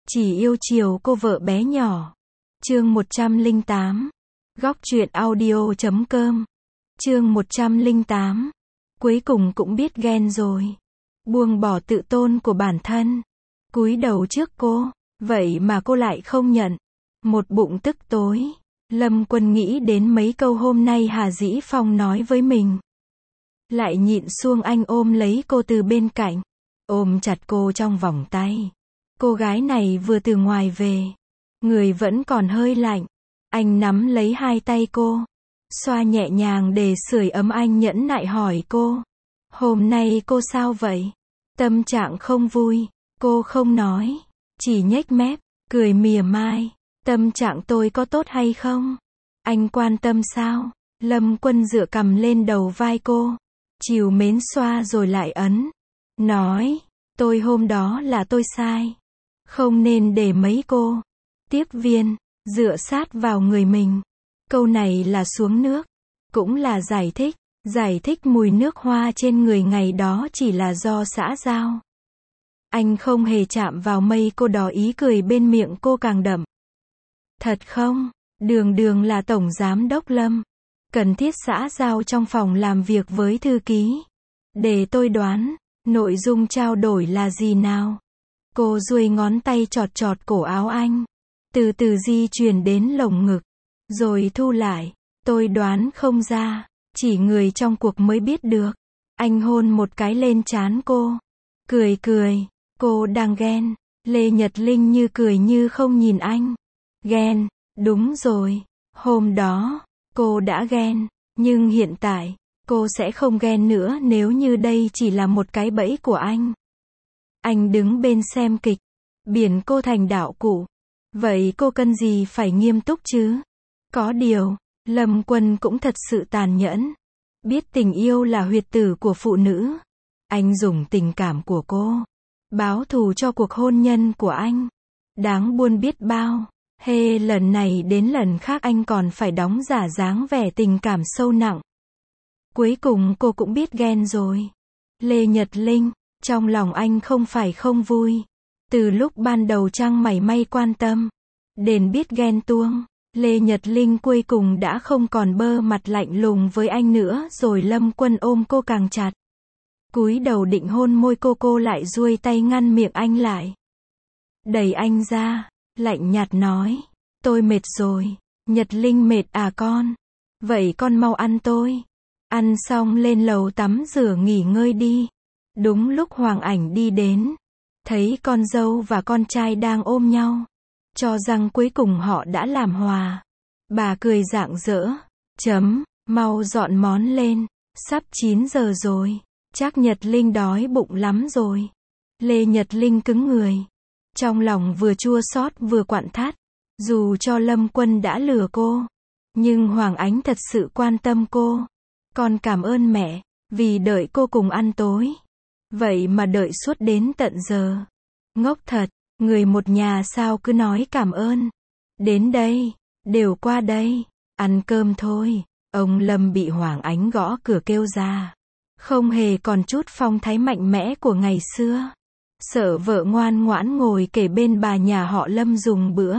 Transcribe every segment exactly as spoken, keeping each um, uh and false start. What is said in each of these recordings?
Chỉ yêu chiều cô vợ bé nhỏ. Chương một trăm lẻ tám. Góc truyện audio chấm com. Chương một trăm lẻ tám. Cuối cùng cũng biết ghen rồi. Buông bỏ tự tôn của bản thân. Cúi đầu trước cô, vậy mà cô lại không nhận. Một bụng tức tối. Lâm Quân nghĩ đến mấy câu hôm nay Hà Dĩ Phong nói với mình. Lại nhịn xuông anh ôm lấy cô từ bên cạnh. Ôm chặt cô trong vòng tay. Cô gái này vừa từ ngoài về. Người vẫn còn hơi lạnh. Anh nắm lấy hai tay cô. Xoa nhẹ nhàng để sưởi ấm. Anh nhẫn nại hỏi cô. Hôm nay cô sao vậy? Tâm trạng không vui. Cô không nói. Chỉ nhếch mép. Cười mỉa mai. Tâm trạng tôi có tốt hay không? Anh quan tâm sao? Lâm Quân dựa cằm lên đầu vai cô. Trìu mến xoa rồi lại ấn. Nói. Tôi hôm đó là tôi sai. Không nên để mấy cô tiếp viên dựa sát vào người mình. Câu này là xuống nước. Cũng là giải thích. Giải thích mùi nước hoa trên người ngày đó chỉ là do xã giao. Anh không hề chạm vào mây cô đỏ. Ý cười bên miệng cô càng đậm. Thật không? Đường đường là tổng giám đốc Lâm. Cần thiết xã giao trong phòng làm việc với thư ký. Để tôi đoán. Nội dung trao đổi là gì nào? Cô duỗi ngón tay chọt chọt cổ áo anh. Từ từ di chuyển đến lồng ngực. Rồi thu lại. Tôi đoán không ra. Chỉ người trong cuộc mới biết được. Anh hôn một cái lên trán cô. Cười cười. Cô đang ghen. Lê Nhật Linh như cười như không nhìn anh. Ghen. Đúng rồi. Hôm đó. Cô đã ghen. Nhưng hiện tại. Cô sẽ không ghen nữa nếu như đây chỉ là một cái bẫy của anh. Anh đứng bên xem kịch. Biển cô thành đạo cụ. Vậy cô cần gì phải nghiêm túc chứ? Có điều, Lâm Quân cũng thật sự tàn nhẫn. Biết tình yêu là huyệt tử của phụ nữ. Anh dùng tình cảm của cô. Báo thù cho cuộc hôn nhân của anh. Đáng buồn biết bao. Hê, lần này đến lần khác anh còn phải đóng giả dáng vẻ tình cảm sâu nặng. Cuối cùng cô cũng biết ghen rồi. Lê Nhật Linh. Trong lòng anh không phải không vui. Từ lúc ban đầu chẳng mảy may quan tâm. Đến biết ghen tuông. Lê Nhật Linh cuối cùng đã không còn bơ mặt lạnh lùng với anh nữa. Rồi Lâm Quân ôm cô càng chặt. Cúi đầu định hôn môi cô. Cô lại duỗi tay ngăn miệng anh lại. Đẩy anh ra. Lạnh nhạt nói. Tôi mệt rồi. Nhật Linh mệt à con? Vậy con mau ăn tôi. Ăn xong lên lầu tắm rửa nghỉ ngơi đi. Đúng lúc Hoàng Ảnh đi đến. Thấy con dâu và con trai đang ôm nhau. Cho rằng cuối cùng họ đã làm hòa. Bà cười rạng rỡ. Chấm, mau dọn món lên. Sắp chín giờ rồi. Chắc Nhật Linh đói bụng lắm rồi. Lê Nhật Linh cứng người. Trong lòng vừa chua xót vừa quặn thắt. Dù cho Lâm Quân đã lừa cô. Nhưng Hoàng Ánh thật sự quan tâm cô. Con cảm ơn mẹ. Vì đợi cô cùng ăn tối. Vậy mà đợi suốt đến tận giờ. Ngốc thật. Người một nhà sao cứ nói cảm ơn. Đến đây. Đều qua đây. Ăn cơm thôi. Ông Lâm bị Hoàng Ánh gõ cửa kêu ra. Không hề còn chút phong thái mạnh mẽ của ngày xưa. Sợ vợ ngoan ngoãn ngồi kể bên bà nhà họ Lâm dùng bữa.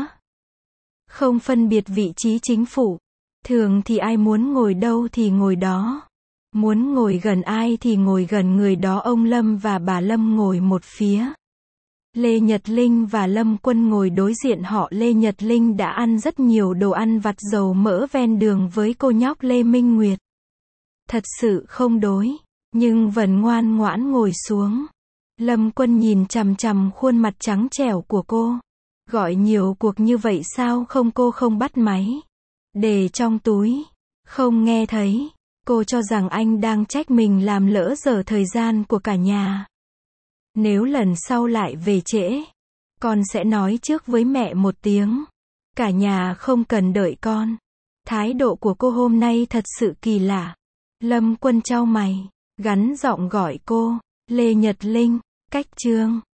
Không phân biệt vị trí chính phủ. Thường thì ai muốn ngồi đâu thì ngồi đó. Muốn ngồi gần ai thì ngồi gần người đó. Ông Lâm và bà Lâm ngồi một phía. Lê Nhật Linh và Lâm Quân ngồi đối diện họ. Lê Nhật Linh đã ăn rất nhiều đồ ăn vặt dầu mỡ ven đường với cô nhóc Lê Minh Nguyệt. Thật sự không đối. Nhưng vẫn ngoan ngoãn ngồi xuống. Lâm Quân nhìn chằm chằm khuôn mặt trắng trẻo của cô. Gọi nhiều cuộc như vậy sao không? Cô không bắt máy. Để trong túi. Không nghe thấy. Cô cho rằng anh đang trách mình làm lỡ dở thời gian của cả nhà. Nếu lần sau lại về trễ, con sẽ nói trước với mẹ một tiếng. Cả nhà không cần đợi con. Thái độ của cô hôm nay thật sự kỳ lạ. Lâm Quân chau mày, gắn giọng gọi cô. Lê Nhật Linh, cách chương.